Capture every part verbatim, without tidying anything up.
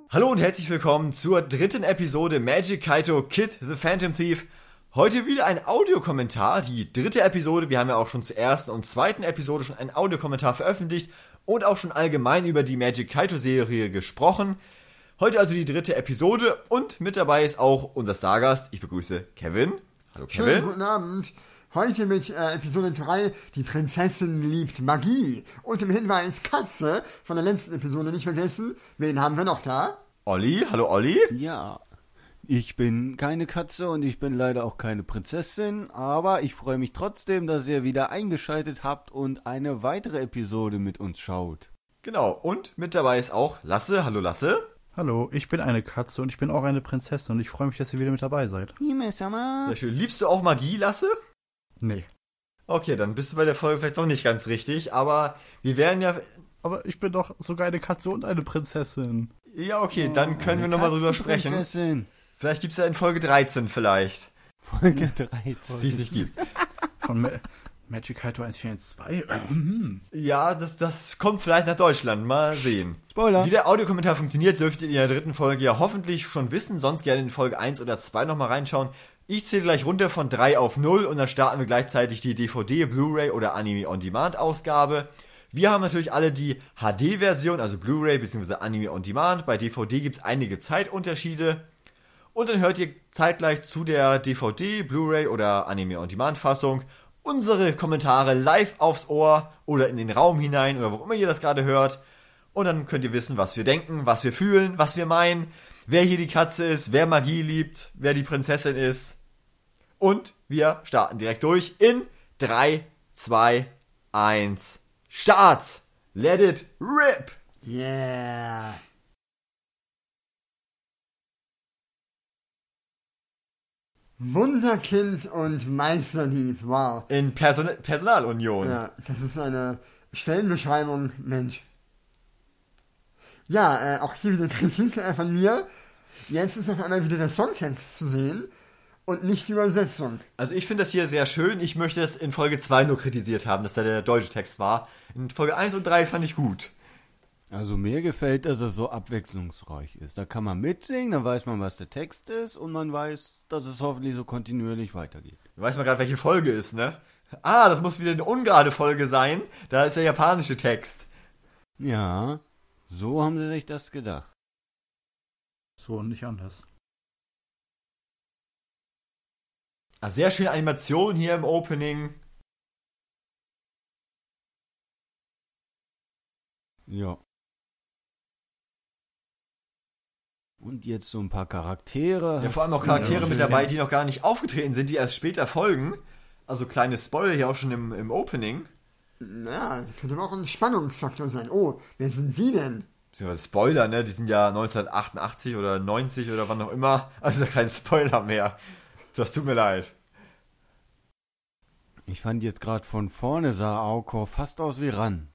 Hallo und herzlich willkommen zur dritten Episode Magic Kaito Kid the Phantom Thief. Heute wieder ein Audiokommentar, die dritte Episode. Wir haben ja auch schon zur ersten und zweiten Episode schon einen Audiokommentar veröffentlicht und auch schon allgemein über die Magic Kaito Serie gesprochen. Heute also die dritte Episode und mit dabei ist auch unser Stargast. Ich begrüße Kevin. Hallo Kevin. Schönen guten Abend. Heute mit äh, Episode drei, die Prinzessin liebt Magie. Und im Hinweis Katze von der letzten Episode nicht vergessen. Wen haben wir noch da? Olli. Hallo Olli. Ja, ich bin keine Katze und ich bin leider auch keine Prinzessin, aber ich freue mich trotzdem, dass ihr wieder eingeschaltet habt und eine weitere Episode mit uns schaut. Genau, und mit dabei ist auch Lasse. Hallo Lasse. Hallo, ich bin eine Katze und ich bin auch eine Prinzessin und ich freue mich, dass ihr wieder mit dabei seid. Sehr schön. Liebst du auch Magie, Lasse? Nee. Okay, dann bist du bei der Folge vielleicht doch nicht ganz richtig, aber wir werden ja... Aber ich bin doch sogar eine Katze und eine Prinzessin. Ja, okay, dann können wir nochmal drüber sprechen. Prinzessin. Vielleicht gibt's ja in Folge dreizehn vielleicht. Folge dreizehn. Die es nicht gibt. Von Ma- Magic Kaito eins vier eins zwei? Ja, das, das kommt vielleicht nach Deutschland. Mal sehen. Spoiler. Wie der Audiokommentar funktioniert, dürft ihr in der dritten Folge ja hoffentlich schon wissen. Sonst gerne in Folge eins oder zwei nochmal reinschauen. Ich zähle gleich runter von drei auf null und dann starten wir gleichzeitig die D V D, Blu-ray oder Anime-on-Demand-Ausgabe. Wir haben natürlich alle die H D-Version, also Blu-ray bzw. Anime-on-Demand. Bei D V D gibt es einige Zeitunterschiede. Und dann hört ihr zeitgleich zu der D V D, Blu-ray oder Anime-on-Demand-Fassung unsere Kommentare live aufs Ohr oder in den Raum hinein oder wo immer ihr das gerade hört. Und dann könnt ihr wissen, was wir denken, was wir fühlen, was wir meinen, wer hier die Katze ist, wer Magie liebt, wer die Prinzessin ist. Und wir starten direkt durch in drei, zwei, eins, Start! Let it rip! Yeah. Wunderkind und Meisterdieb, wow. In Person- Personalunion. Ja, das ist eine Stellenbeschreibung, Mensch. Ja, äh, auch hier wieder Kritik äh, von mir. Jetzt ist auf einmal wieder der Songtext zu sehen und nicht die Übersetzung. Also ich finde das hier sehr schön. Ich möchte es in Folge zwei nur kritisiert haben, dass da der deutsche Text war. In Folge eins und drei fand ich gut. Also mir gefällt, dass es so abwechslungsreich ist. Da kann man mitsingen, dann weiß man, was der Text ist und man weiß, dass es hoffentlich so kontinuierlich weitergeht. Du weißt mal gerade, welche Folge ist, ne? Ah, das muss wieder eine ungerade Folge sein. Da ist der japanische Text. Ja, so haben sie sich das gedacht. So und nicht anders. Ah, sehr schöne Animation hier im Opening. Ja. Und jetzt so ein paar Charaktere. Ja, vor allem auch Charaktere Ja, mit schön. dabei, die noch gar nicht aufgetreten sind, die erst später folgen. Also kleine Spoiler hier auch schon im, im Opening. Na, das könnte auch ein Spannungsfaktor sein. Oh, wer sind die denn? Beziehungsweise Spoiler, ne? Die sind ja neunzehnhundertachtundachtzig oder neunzig oder wann auch immer. Also kein Spoiler mehr. Das tut mir leid. Ich fand jetzt gerade von vorne sah Aoko fast aus wie Ran.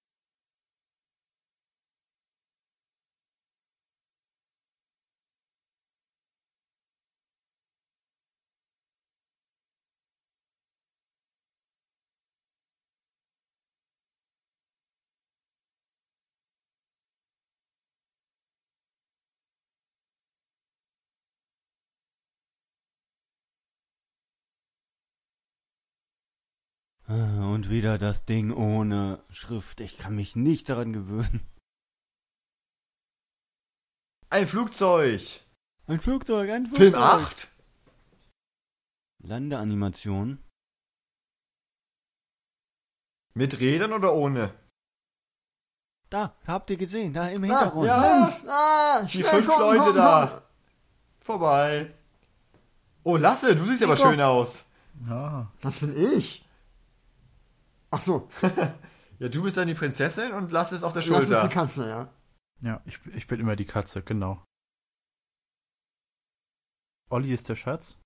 Und wieder das Ding ohne Schrift. Ich kann mich nicht daran gewöhnen. Ein Flugzeug. Ein Flugzeug, ein Flugzeug. Film acht. Landeanimation. Mit Rädern oder ohne? Da, habt ihr gesehen, da im Ah, Hintergrund. ja. Links! Ah, Die schnell, fünf komm, Leute komm, da. komm. Vorbei. Oh, Lasse, du siehst aber Nico. schön aus. Ja. Das bin ich. Ach so, Ja, du bist dann die Prinzessin und Lasse ist auf der das ist Schulter. die Katze, ja. Ja, ich, ich bin immer die Katze, genau. Olli ist der Schatz.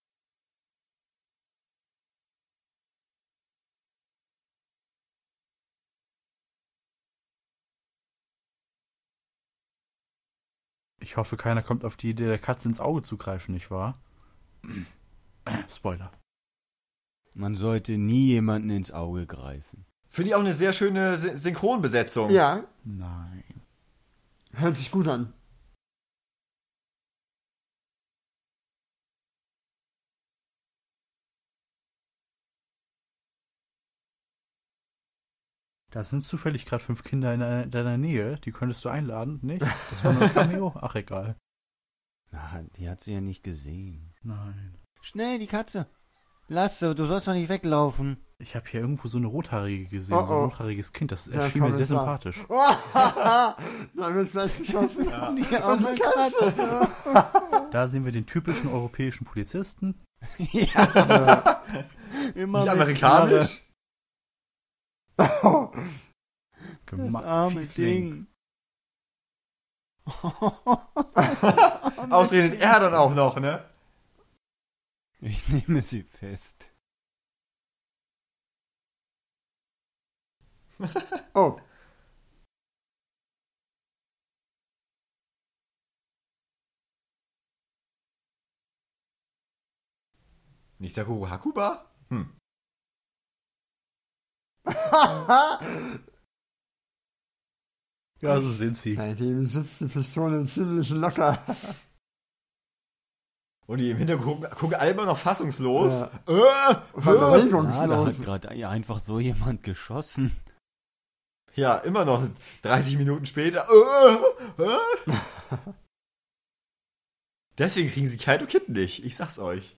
Ich hoffe, keiner kommt auf die Idee, der Katze ins Auge zu greifen, nicht wahr? Spoiler. Man sollte nie jemanden ins Auge greifen. Finde ich auch eine sehr schöne Sy- Synchronbesetzung. Ja, Nein. hört sich gut an. Da sind zufällig gerade fünf Kinder in deiner, deiner Nähe. Die könntest du einladen, nicht? Das war nur ein Cameo? Ach, egal. Na, die hat sie ja nicht gesehen. Nein. Schnell, die Katze. Lasse, du sollst doch nicht weglaufen. Ich habe hier irgendwo so eine Rothaarige gesehen, Oh, so ein oh. rothaariges Kind. Das Der erschien mir sehr Kommissar. sympathisch. Da wird gleich geschossen. Ja. Die Und arme die Katze. Da sehen wir den typischen europäischen Polizisten. Ja. Immer Nicht mit amerikanisch? Knarre. Das Gema- arme Fiesling. Ding. Ausredet er dann auch noch, ne? Ich nehme sie fest. Oh. Nicht Sakura Hakuba? Hm. Ja, so sind sie. Bei dem sitzt die Pistole ziemlich locker. Und die im Hintergrund gucken, gucken alle immer noch fassungslos. Ja. Äh, äh. Ja, da hat Verregungslos. gerade einfach so jemand geschossen. Ja, immer noch dreißig Minuten später. Äh, äh. Deswegen kriegen sie Kaito Kid nicht. Ich sag's euch.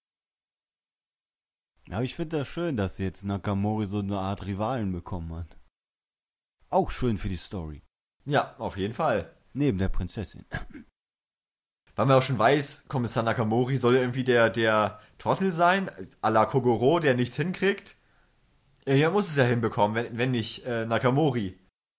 Aber ich finde das schön, dass jetzt Nakamori so eine Art Rivalen bekommen hat. Auch schön für die Story. Ja, auf jeden Fall. Neben der Prinzessin. Weil man auch schon weiß, Kommissar Nakamori soll ja irgendwie der, der Trottel sein, à la Kogoro, der nichts hinkriegt. Ja, der muss es ja hinbekommen, wenn, wenn nicht äh, Nakamori.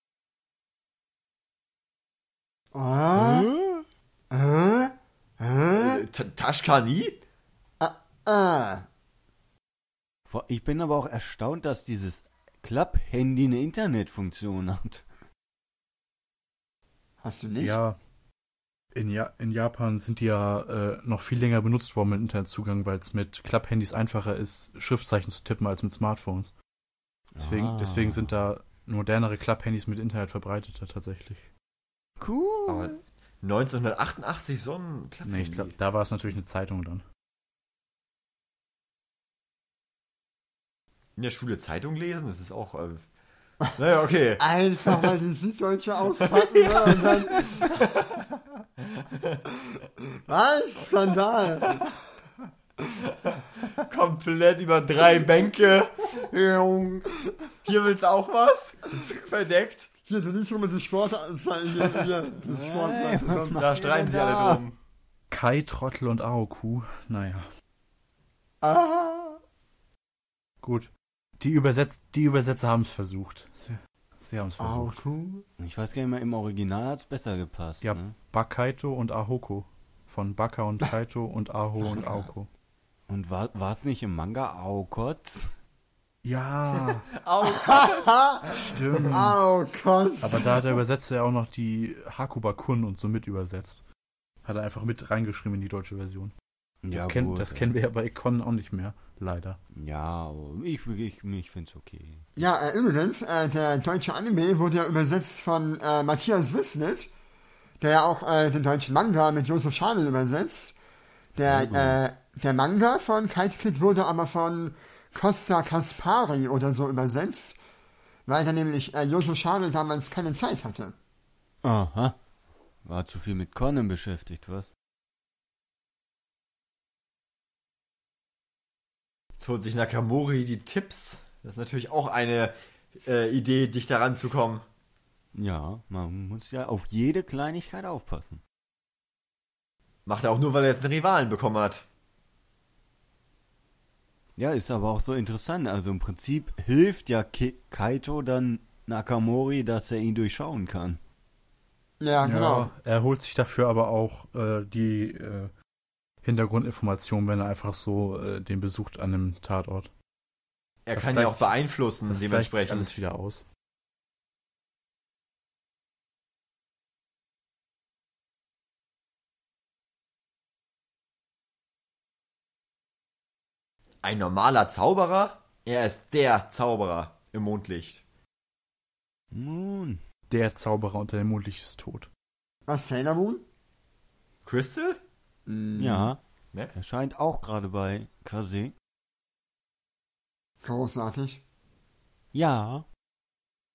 Ah? Äh? Äh? Äh, Ta- Tashkani? Ah. Vor- Ich bin aber auch erstaunt, dass dieses Klapp-Handy eine Internetfunktion hat. Hast du nicht? Ja, in, ja in Japan sind die ja äh, noch viel länger benutzt worden mit Internetzugang, weil es mit Klapphandys einfacher ist, Schriftzeichen zu tippen als mit Smartphones. Deswegen, Ah. deswegen sind da modernere Klapphandys mit Internet verbreiteter tatsächlich. Cool. Aber neunzehnhundertachtundachtzig so ein Klapphandy. Nee, ich glaube, da war es natürlich eine Zeitung dann. In der Schule Zeitung lesen, das ist auch... Äh, naja, okay. Einfach mal die Süddeutsche auspacken. ja. Und dann was? Skandal. Komplett über drei Bänke. Hier willst du auch was? Das ist verdeckt. Hier, du liest immer die Sportanzeigen. Hier, hier, die Sportanzeigen. was Komm. macht Da ihr streiten denn sie da? alle drum. Kai, Trottel und Aoku. Naja, Ah. gut. Die, Übersetz die Übersetzer haben es versucht. Sie, sie haben es versucht. Auch cool. Ich weiß gar nicht mehr, im Original hat es besser gepasst. Ja, Ne? Bakaito und Ahoko. Von Baka und Kaito und Aho und Aoko. Und war es nicht im Manga Aokotz? Ja, Auch. stimmt. Oh Gott. Aber da hat der Übersetzer ja auch noch die Hakuba-Kun und so mit übersetzt. Hat er einfach mit reingeschrieben in die deutsche Version. Das, Ja, kenn, gut, das ey. kennen wir ja bei Econ auch nicht mehr, leider. Ja, aber ich, ich, ich finde es okay. Ja, äh, übrigens, äh, der deutsche Anime wurde ja übersetzt von äh, Matthias Wissnet, der ja auch äh, den deutschen Manga mit Josef Schnabel übersetzt. Der, Sehr gut. äh, der Manga von Kite Kid wurde aber von Costa Kaspari oder so übersetzt, weil er nämlich äh, Josef Schnabel damals keine Zeit hatte. Aha. War zu viel mit Conan beschäftigt, was? Jetzt holt sich Nakamori die Tipps. Das ist natürlich auch eine äh, Idee, dich daran zu kommen. Ja, man muss ja auf jede Kleinigkeit aufpassen. Macht er auch nur, weil er jetzt einen Rivalen bekommen hat. Ja, ist aber auch so interessant. Also im Prinzip hilft ja Ki Kaito dann Nakamori, dass er ihn durchschauen kann. Ja, genau. Ja, er holt sich dafür aber auch äh, die äh, Hintergrundinformationen, wenn er einfach so äh, den besucht an einem Tatort. Er Das kann ja gleicht auch sich- beeinflussen, Das gleicht sich dementsprechend. alles wieder aus. Ein normaler Zauberer? Er ist der Zauberer im Mondlicht. Nun, Der Zauberer unter dem Mondlicht ist tot. Was, Sailor Moon? Crystal? ja, Ne? erscheint auch gerade bei Kase. Großartig. Ja,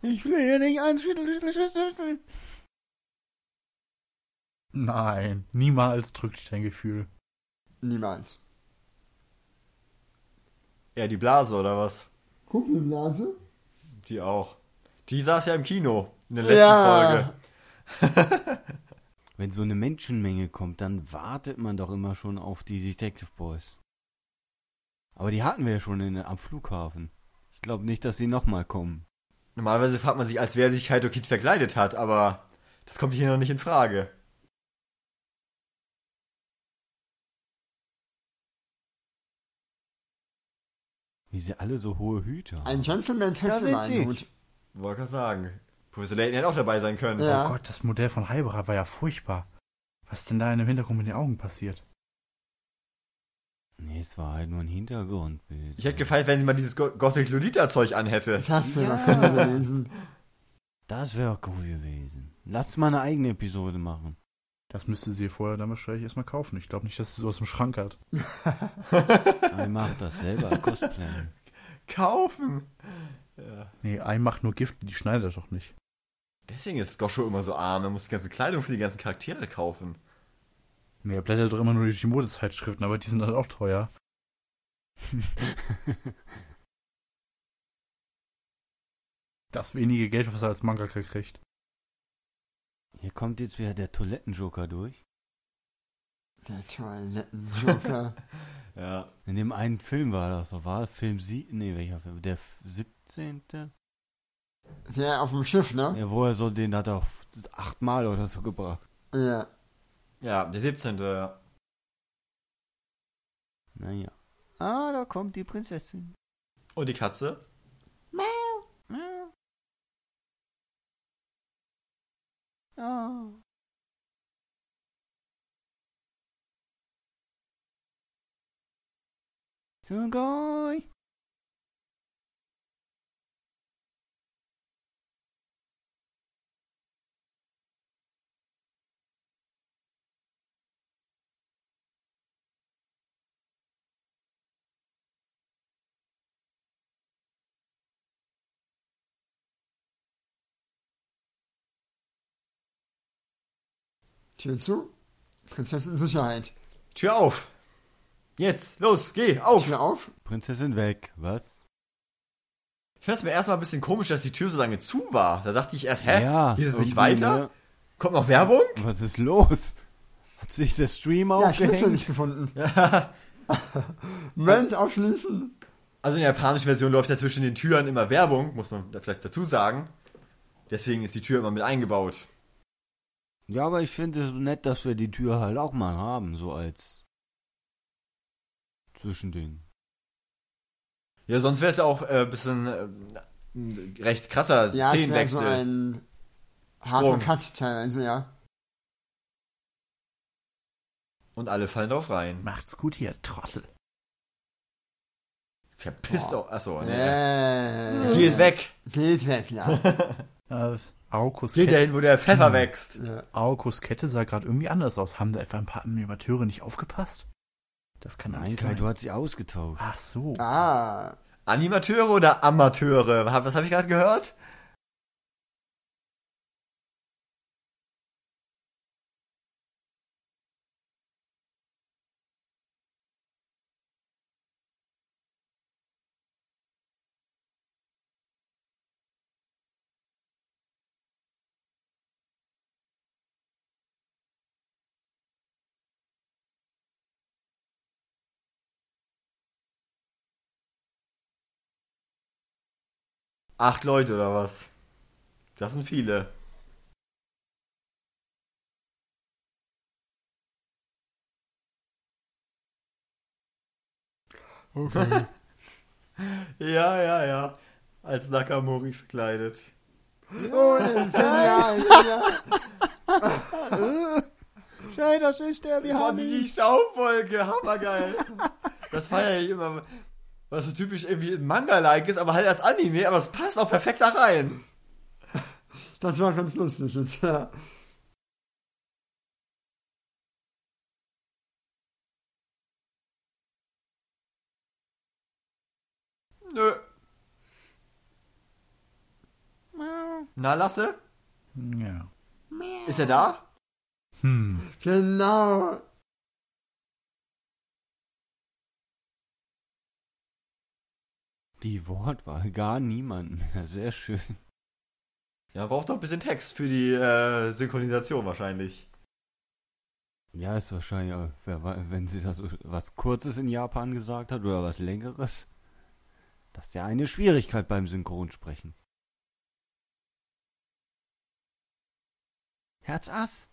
Ich will hier nicht anschütteln. Nein, niemals drückt dich dein Gefühl. Niemals. Ja, die Blase oder was? Kugelblase? Die auch. Die saß ja im Kino in der letzten Ja. Folge. Wenn so eine Menschenmenge kommt, dann wartet man doch immer schon auf die Detective Boys. Aber die hatten wir ja schon in, am Flughafen. Ich glaube nicht, dass sie nochmal kommen. Normalerweise fragt man sich, als wer sich Kaito Kid verkleidet hat, aber das kommt hier noch nicht in Frage. Wie sie alle so hohe Hüte haben. Ein Gentleman Da hätte sind einen sie. Hut. Wollte gerade sagen. Professor Layton hätte auch dabei sein können. Ja. Oh Gott, das Modell von Haibara war ja furchtbar. Was ist denn da in dem Hintergrund mit den Augen passiert? Nee, es war halt nur ein Hintergrundbild. Ich hätte gefeiert, wenn sie mal dieses Go- Gothic Lolita-Zeug anhätte. Das wäre Ja. doch cool gewesen. Das wäre cool gewesen. Lass mal eine eigene Episode machen. Das müsste sie vorher dann wahrscheinlich erstmal kaufen. Ich glaube nicht, dass sie sowas im Schrank hat. Ich mach das selber, Cosplay. Kaufen! Nee, Ei macht nur Gift, die schneidet er doch nicht. Deswegen ist Gosho immer so arm. Er muss die ganze Kleidung für die ganzen Charaktere kaufen. Nee, er blättert doch immer nur durch die Modezeitschriften, aber die sind dann auch teuer. Das wenige Geld, was er als Mangaka kriegt. Hier kommt jetzt wieder der Toilettenjoker durch. Der Toilettenjoker. Ja. In dem einen Film war das, so war Film sie, nee, welcher Film? Der siebzehnte? Der auf dem Schiff, ne? Ja, wo er so, den hat er auf achtmal oder so gebracht. Ja. Ja, der siebzehnte. Ja. Naja. Ah, da kommt die Prinzessin. Und die Katze? Ja. Sugoi. Tür zu. Prinzessin Sicherheit. Tür auf! Jetzt, los, geh, auf! Tür auf. Prinzessin weg, was? Ich fand es mir erstmal ein bisschen komisch, dass die Tür so lange zu war. Da dachte ich erst, hä? Hier ist es nicht irgendwie, weiter? ne? Kommt noch Werbung? Was ist los? Hat sich der Stream Ja, Schlüssel aufgehängt? nicht gefunden. Moment, aufschließen. Also in der japanischen Version läuft ja zwischen den Türen immer Werbung, muss man da vielleicht dazu sagen. Deswegen ist die Tür immer mit eingebaut. Ja, aber ich finde es nett, dass wir die Tür halt auch mal haben, so als Zwischending. Ja, sonst wäre es ja auch ein äh, bisschen äh, ein recht krasser Ja, es wäre so Szenenwechsel. ein harter Sprung. Cut teilweise, ja. Und alle fallen drauf rein. Macht's gut hier, Trottel. Verpisst Boah. auch. Achso, nee. Äh, Hier ist weg. Geht weg, ja. Äh, Aokos Geht Kette, dahin, wo der Pfeffer wächst. ja. Aokos Kette sah gerade irgendwie anders aus. Haben da etwa ein paar Animateure nicht aufgepasst? Das kann doch Nein, nicht Kai, sein. du hast sie ausgetauscht. Ach so. Ah. Animateure oder Amateure? Hab- Was habe ich gerade gehört? Acht Leute oder was? Das sind viele. Okay. Ja, ja, ja. Als Nakamori verkleidet. Oh, genial, genial. Hey, das ist der, wir Von die Staubwolke, hammergeil. Das feiere ich immer, weil das so typisch irgendwie ein Manga-like ist, aber halt als Anime, aber es passt auch perfekt da rein. Das war ganz lustig jetzt, ja. Nö. Na, Lasse? Ja. Ist er da? Hm. Genau. Die Wortwahl, gar niemand mehr. Sehr schön. Ja, braucht doch ein bisschen Text für die äh, Synchronisation wahrscheinlich. Ja, ist wahrscheinlich, äh, wer wei- wenn sie da so was Kurzes in Japan gesagt hat oder was Längeres. Das ist ja eine Schwierigkeit beim Synchronsprechen. Herz-Ass.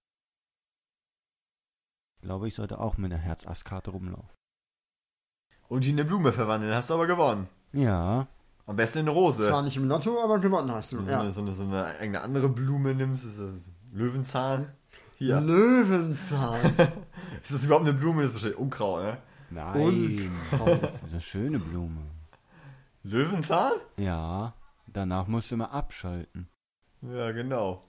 Ich glaube, ich sollte auch mit einer Herz-Ass-Karte rumlaufen. Und die in eine Blume verwandeln, hast du aber gewonnen. Ja. Am besten in eine Rose. Zwar nicht im Lotto, aber gewonnen hast du. So, Ja. eine, so, eine, so eine irgendeine andere Blume nimmst, ist das Löwenzahn. Hier. Löwenzahn. Ist das überhaupt eine Blume? Das ist wahrscheinlich Unkraut, ne? Nein. Das ist eine schöne Blume. Löwenzahn? Ja. Danach musst du immer abschalten. Ja, genau.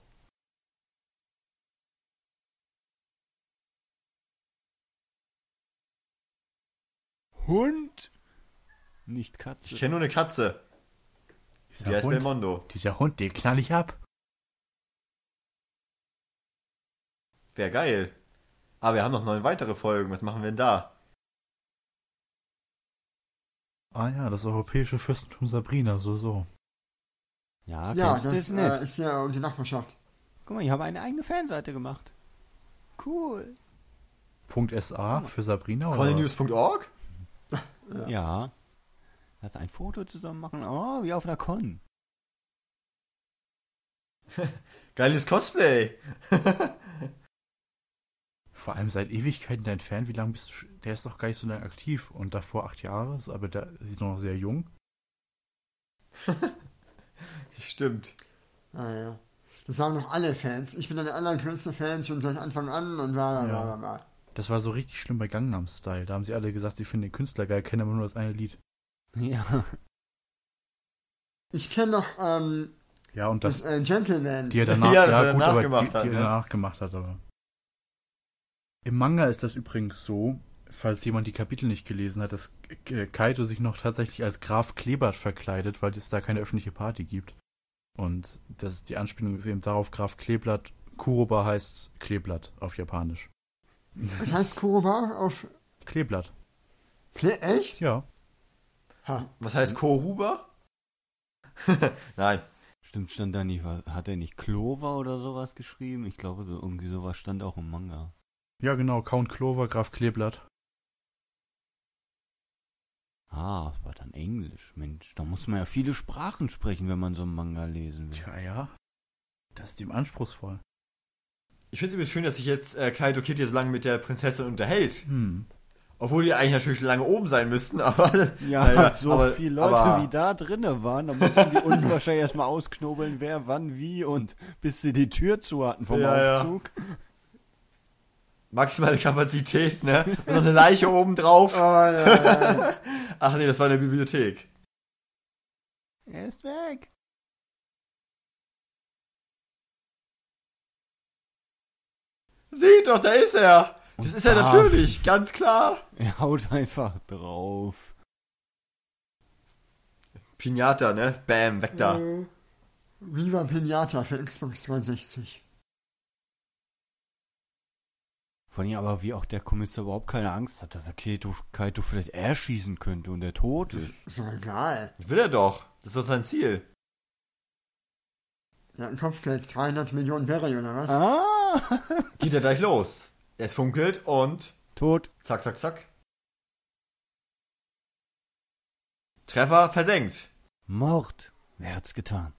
Hund? Nicht Katze. Ich kenne nur eine Katze. Die Dieser heißt Hund, Belmondo. dieser Hund, den knall ich ab. Wäre geil. Aber wir haben noch neun weitere Folgen. Was machen wir denn da? Ah ja, das europäische Fürstentum Sabrina, so, so. Ja, Ja, kennst du das nicht? äh, ist ja um die Nachbarschaft. Guck mal, ich habe eine eigene Fanseite gemacht. Cool. .sa für Sabrina oder? Colonynews punkt org? Ja. ja. Lass ein Foto zusammen machen. Oh, wie auf einer Con. Geiles Cosplay. Vor allem seit Ewigkeiten dein Fan, wie lange bist du? sch- Der ist doch gar nicht so lange aktiv und davor acht Jahre, aber der ist noch sehr jung. Stimmt. Ah, ja. Das sagen noch alle Fans. Ich bin der allergrößte Fan schon seit Anfang an und bla bla bla Ja. bla bla. Das war so richtig schlimm bei Gangnam Style. Da haben sie alle gesagt, sie finden den Künstler geil, kennen aber nur das eine Lied. Ja. Ich kenne noch ähm, Ja, und das das, äh, Gentleman. die er danach, Ja, das ja, er gut, danach aber gemacht die, hat, die er ne? danach gemacht hat, aber. Im Manga ist das übrigens so, falls jemand die Kapitel nicht gelesen hat, dass K- Kaito sich noch tatsächlich als Graf Klebert verkleidet, weil es da keine öffentliche Party gibt. Und das ist die Anspielung ist eben darauf, Graf Kleeblatt, Kuroba heißt Kleeblatt auf Japanisch. Was heißt Kuroba auf... Kleeblatt, Kle echt? ja. Ha. Was heißt Koruba? Nein. Stimmt, stand da nicht, was- hat er nicht Clover oder sowas geschrieben? Ich glaube, so irgendwie sowas stand auch im Manga. Ja, genau, Count Clover, Graf Kleeblatt. Ah, das war dann Englisch. Mensch, da muss man ja viele Sprachen sprechen, wenn man so einen Manga lesen will. Tja, ja. Das ist ihm anspruchsvoll. Ich finde es übrigens schön, dass sich jetzt äh, Kaito Kid hier so lange mit der Prinzessin unterhält. Hm. Obwohl die eigentlich natürlich lange oben sein müssten, aber... Ja, naja, so aber, viele Leute aber, wie da drinnen waren, da mussten die unten wahrscheinlich erstmal ausknobeln, wer, wann, wie und bis sie die Tür zu hatten vom Ja, ja. Aufzug. Maximale Kapazität, ne? Und noch eine Leiche oben drauf. Oh, ja, ja, ja. Ach nee, das war in der Bibliothek. Er ist weg. Seht doch, da ist er. Das Und ist er da- natürlich, ganz klar. Er haut einfach drauf. Pinata, ne? Bam, weg da. Äh, Viva Pinata für Xbox dreihundertsechzig. Von ihm aber wie auch der Kommissar überhaupt keine Angst hat, dass er Kaito, Kaito vielleicht erschießen könnte und er tot ist. Ist doch egal. Das will er doch. Das ist doch sein Ziel. Er hat ein Kopfgeld, dreihundert Millionen Berry oder was? Ah! Geht er gleich los. Es funkelt und Tot. zack, zack, zack. Treffer versenkt. Mord. Wer hat's getan?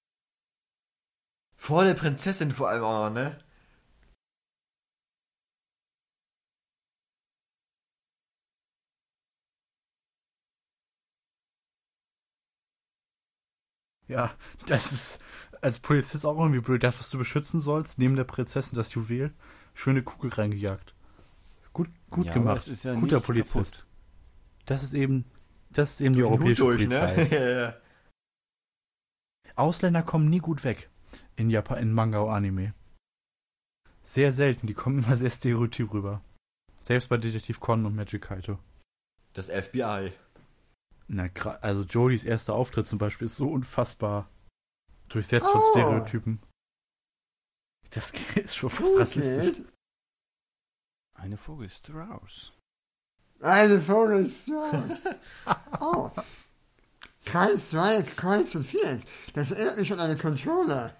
Vor der Prinzessin vor allem auch noch, ne? Ja, das ist als Polizist auch irgendwie blöd. Das, was du beschützen sollst, neben der Prinzessin das Juwel, schöne Kugel reingejagt. Gut, gut Ja, aber gemacht. es ist ja Guter nicht Polizist. kaputt. Das ist eben, das ist eben die Den Hut europäische durch, Polizei. ne? ja, ja. Ausländer kommen nie gut weg in Japan, in Manga und Anime. Sehr selten, die kommen immer sehr stereotyp rüber. Selbst bei Detektiv Conan und Magic Kaito. Das F B I. Na, gra- also Jodis erster Auftritt zum Beispiel ist so unfassbar Durchsetzt von Oh. Stereotypen. Das ist schon fast rassistisch. Geht. Eine Vogel Strauß. Eine Vogel Strauß. Oh. Kreis, Dreieck, Kreuz und Viereck. Das erinnert mich an eine Controller.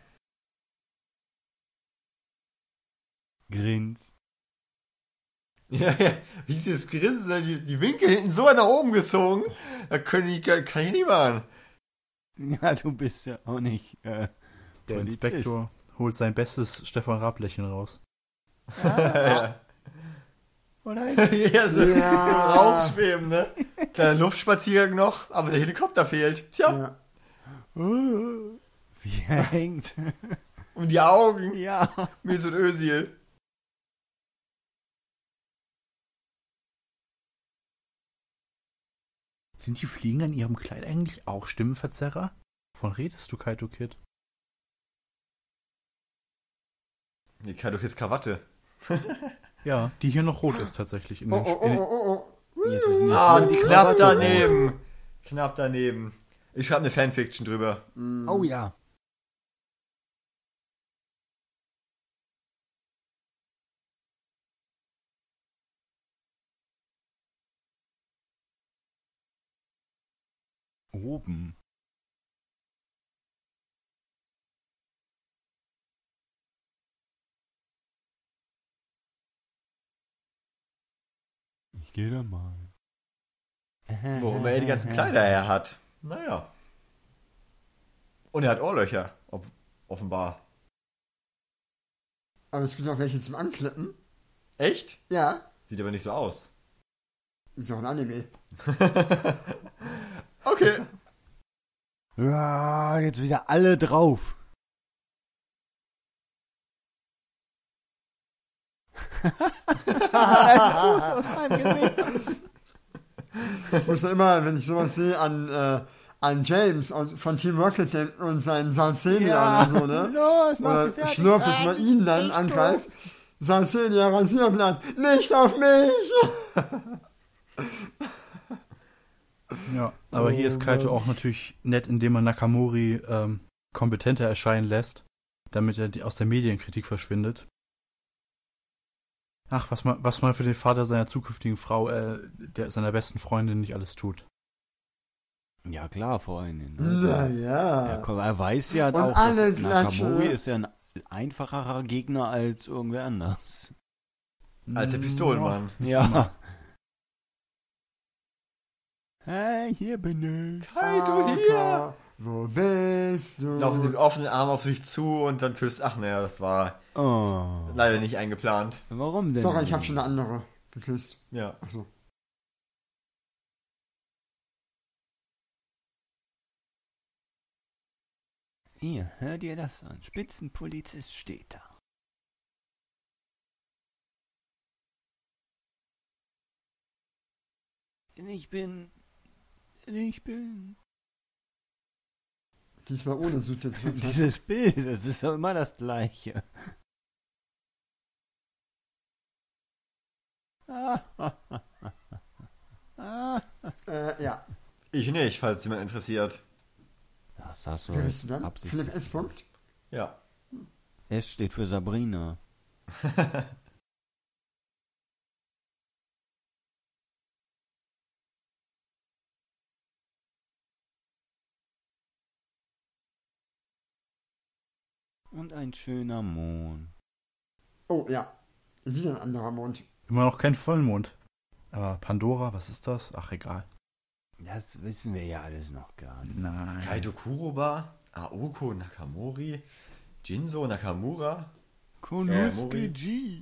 Grins. Ja, ja. Wie ist das Grinsen? Die, die Winkel hinten so nach oben gezogen. Da können die, kann ich nicht machen. Ja, du bist ja auch nicht äh, Der Polizist. Inspektor holt sein bestes Stefan Raab-Lächeln raus. Ja. Oder? Ja, so Ja. rausschweben, ne? Kleiner Luftspaziergang noch, aber der Helikopter fehlt. Tja, Ja. Wie er hängt. um die Augen. Ja. Mesut Özil. Sind die Fliegen an ihrem Kleid eigentlich auch Stimmenverzerrer? Wovon redest du, Kaito Kid? Nee, Kaido Kids Krawatte. Ja, die hier noch rot ist tatsächlich. In Oh, den, oh, oh, in den, oh, oh. Jetzt ist nicht Ah, nur die knapp Krawatte rot. daneben. Knapp daneben. Ich schreibe eine Fanfiction drüber. Oh ja. Oben. Ich gehe da mal. Warum er die ganzen Kleider her hat. Naja. Und er hat Ohrlöcher. Ob, offenbar. Aber es gibt auch welche zum Anklippen. Echt? Ja. Sieht aber nicht so aus. Ist doch ein Anime. Okay. Ja, jetzt wieder alle drauf. Ich muss ja immer, wenn ich sowas sehe, an, äh, an James aus, von Team Rocket denken und seinen Sarzenia oder so, ne? Los, mach sie Oder fertig. Schlurp, dass man ihn dann angreift. Sarzenia, Rasierblatt, nicht auf mich! ja, aber hier Oh ist Kaito Mann. auch natürlich nett, indem er Nakamori ähm, kompetenter erscheinen lässt, damit er die, aus der Medienkritik verschwindet. Ach, was man, was man für den Vater seiner zukünftigen Frau, äh, der seiner besten Freundin nicht alles tut. Ja, klar, vor allen Dingen. Na Ne? ja. Ja, komm, er weiß ja Und auch, alle dass Nakamori Klatsche. ist ja ein einfacherer Gegner als irgendwer anders. Als der Pistolenmann. Ja. Hey, hier bin ich. Kaido hier. Aka, wo bist du? Laufen sie mit offenen Armen auf sich zu und dann küsst. Ach naja, das war Oh. leider nicht eingeplant. Warum denn? Sorry, ich habe schon eine andere geküsst. Ja. Achso. Hier, hör dir das an. Spitzenpolizist steht da. Ich bin... Ich bin... Diesmal ohne Subtitel. Dieses Bild, das ist doch immer das gleiche. Ah, ah, ah, ah, ah. äh, ja. Ich nicht, falls jemand interessiert. Das hast du Wer bist du jetzt dann? Absicht. Philipp S. Punkt? Ja. S steht für Sabrina. Und ein schöner Mond. Oh, ja. Wieder ein anderer Mond. Immer noch kein Vollmond. Aber Pandora, was ist das? Ach, egal. Das wissen wir ja alles noch gar nicht. Nein. Kaido Kuroba, Aoko Nakamori, Jinzo Nakamura. Konosuke Mori. G.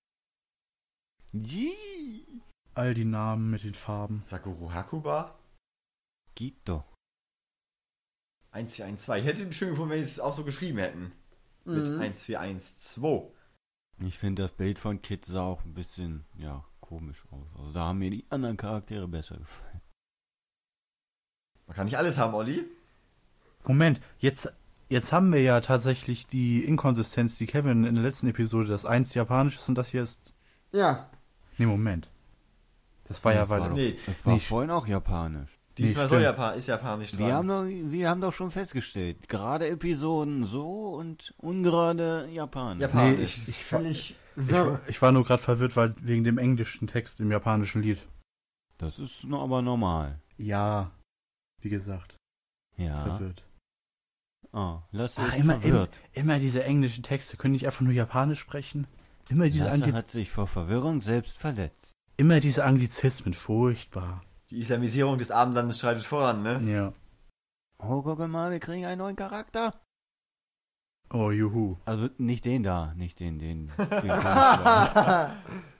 G. All die Namen mit den Farben. Sakura Hakuba. Gito. eins vier eins zwei. Ich hätte schön gefunden, wenn sie es auch so geschrieben hätten. Mit Mhm. eins vier eins zwei. Ich finde das Bild von Kid sah auch ein bisschen, ja, komisch aus. Also da haben mir die anderen Charaktere besser gefallen. Man kann nicht alles haben, Olli. Moment, jetzt, jetzt haben wir ja tatsächlich die Inkonsistenz, die Kevin in der letzten Episode, das eins japanisch ist und das hier ist... Ja. Nee, Moment. Das war ja, das weil... war doch, nee, das war nicht- vorhin auch japanisch. Diesmal Nee, soll stimmt. Japan, ist Japanisch dran. Wir haben, doch, wir haben doch schon festgestellt, gerade Episoden so und ungerade Japanisch. Japanisch. Nee, ich, ich, Völlig ich, wirr. ich war nur gerade verwirrt, weil wegen dem englischen Text im japanischen Lied. Das ist noch aber normal. Ja, wie gesagt, Ja. verwirrt. Oh, Lasse Ach, ist immer, immer, verwirrt. immer diese englischen Texte. Können nicht einfach nur Japanisch sprechen? Immer diese, Lasse Angliz hat sich vor Verwirrung selbst verletzt. immer diese Anglizismen, furchtbar. Die Islamisierung des Abendlandes schreitet voran, ne? Ja. Oh, guck mal, wir kriegen einen neuen Charakter. Oh, juhu. Also nicht den da, nicht den, den. den Künstler.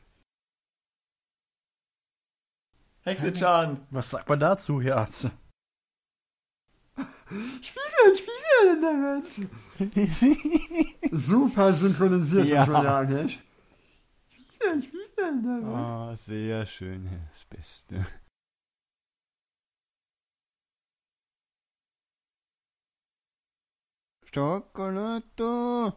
Hexe-chan. Was sagt man dazu, Herr Arzt? Spiegel, Spiegel in der Welt. Super synchronisiert Ja. von Janisch. Spiegel, Spiegel in der Welt. Oh, sehr schön, das Beste. Schokolade.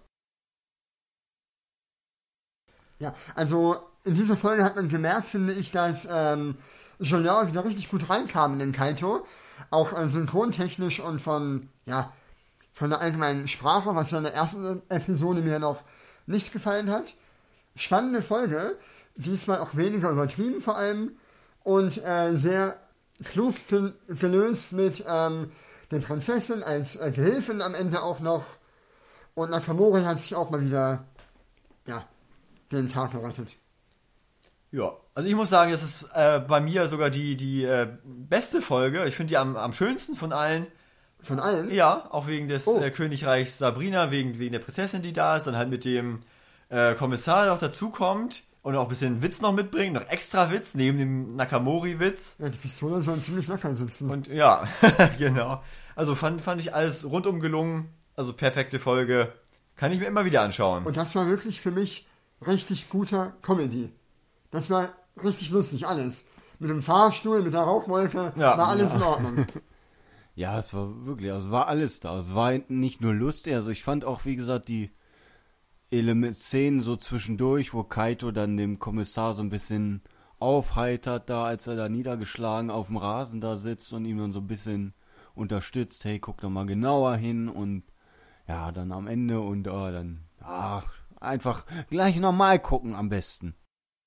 Ja, also in dieser Folge hat man gemerkt, finde ich, dass ähm, Julien wieder richtig gut reinkam in den Kaito. Auch äh, synchrontechnisch und von, ja, von der allgemeinen Sprache, was ja in der ersten Episode mir noch nicht gefallen hat. Spannende Folge, diesmal auch weniger übertrieben vor allem und äh, sehr klug gel gelöst mit ähm, den Prinzessin als äh, Gehilfin am Ende auch noch. Und Nakamori hat sich auch mal wieder, ja, den Tag gerettet. Ja, also ich muss sagen, das ist äh, bei mir sogar die, die äh, beste Folge. Ich finde die am, am schönsten von allen. Von allen? Ja, auch wegen des Oh. äh, Königreichs Sabrina, wegen, wegen der Prinzessin, die da ist, dann halt mit dem äh, Kommissar, der noch dazukommt und auch ein bisschen Witz noch mitbringt, noch extra Witz, neben dem Nakamori-Witz. Ja, die Pistole soll ziemlich locker sitzen. Und ja, genau. Also fand, fand ich alles rundum gelungen. Also perfekte Folge. Kann ich mir immer wieder anschauen. Und das war wirklich für mich richtig guter Comedy. Das war richtig lustig, alles. Mit dem Fahrstuhl, mit der Rauchwolke, Ja. war alles in Ordnung. Ja, es war wirklich, also war alles da. Es war nicht nur lustig, also ich fand auch, wie gesagt, die Element Szenen so zwischendurch, wo Kaito dann dem Kommissar so ein bisschen aufheitert da, als er da niedergeschlagen auf dem Rasen da sitzt und ihm dann so ein bisschen unterstützt, hey, guck doch mal genauer hin und ja, dann am Ende und oh, dann, ach, einfach gleich normal gucken am besten.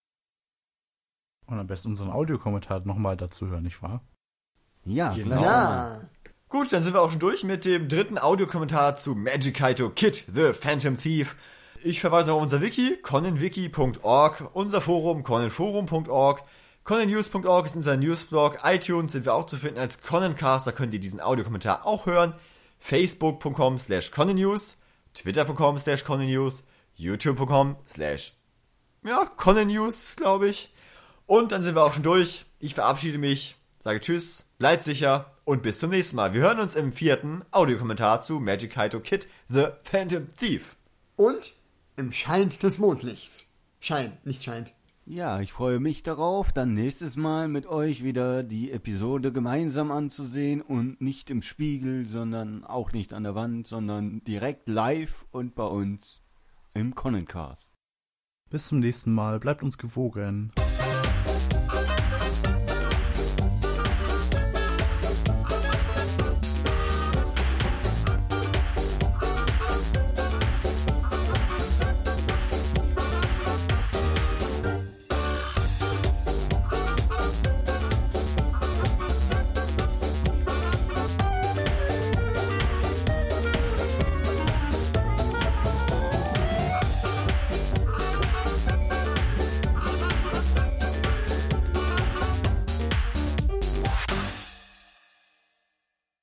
Und am besten unseren Audiokommentar nochmal dazu hören, nicht wahr? Ja, Genau. klar. Ja. Gut, dann sind wir auch schon durch mit dem dritten Audiokommentar zu Magic Kaito Kid, The Phantom Thief. Ich verweise auf unser Wiki, conanwiki punkt org, unser Forum, conanforum punkt org, conannews punkt org ist unser Newsblog, iTunes sind wir auch zu finden als Conancast, da könnt ihr diesen Audiokommentar auch hören, facebook punkt com slash conannews, twitter punkt com slash conannews, youtube punkt com slash ja, conannews, glaube ich. Und dann sind wir auch schon durch. Ich verabschiede mich, sage Tschüss, bleibt sicher und bis zum nächsten Mal. Wir hören uns im vierten Audiokommentar zu Magic Kaito Kid, The Phantom Thief. Und im Schein des Mondlichts. Schein, nicht scheint. Ja, ich freue mich darauf, dann nächstes Mal mit euch wieder die Episode gemeinsam anzusehen und nicht im Spiegel, sondern auch nicht an der Wand, sondern direkt live und bei uns im Conancast. Bis zum nächsten Mal. Bleibt uns gewogen.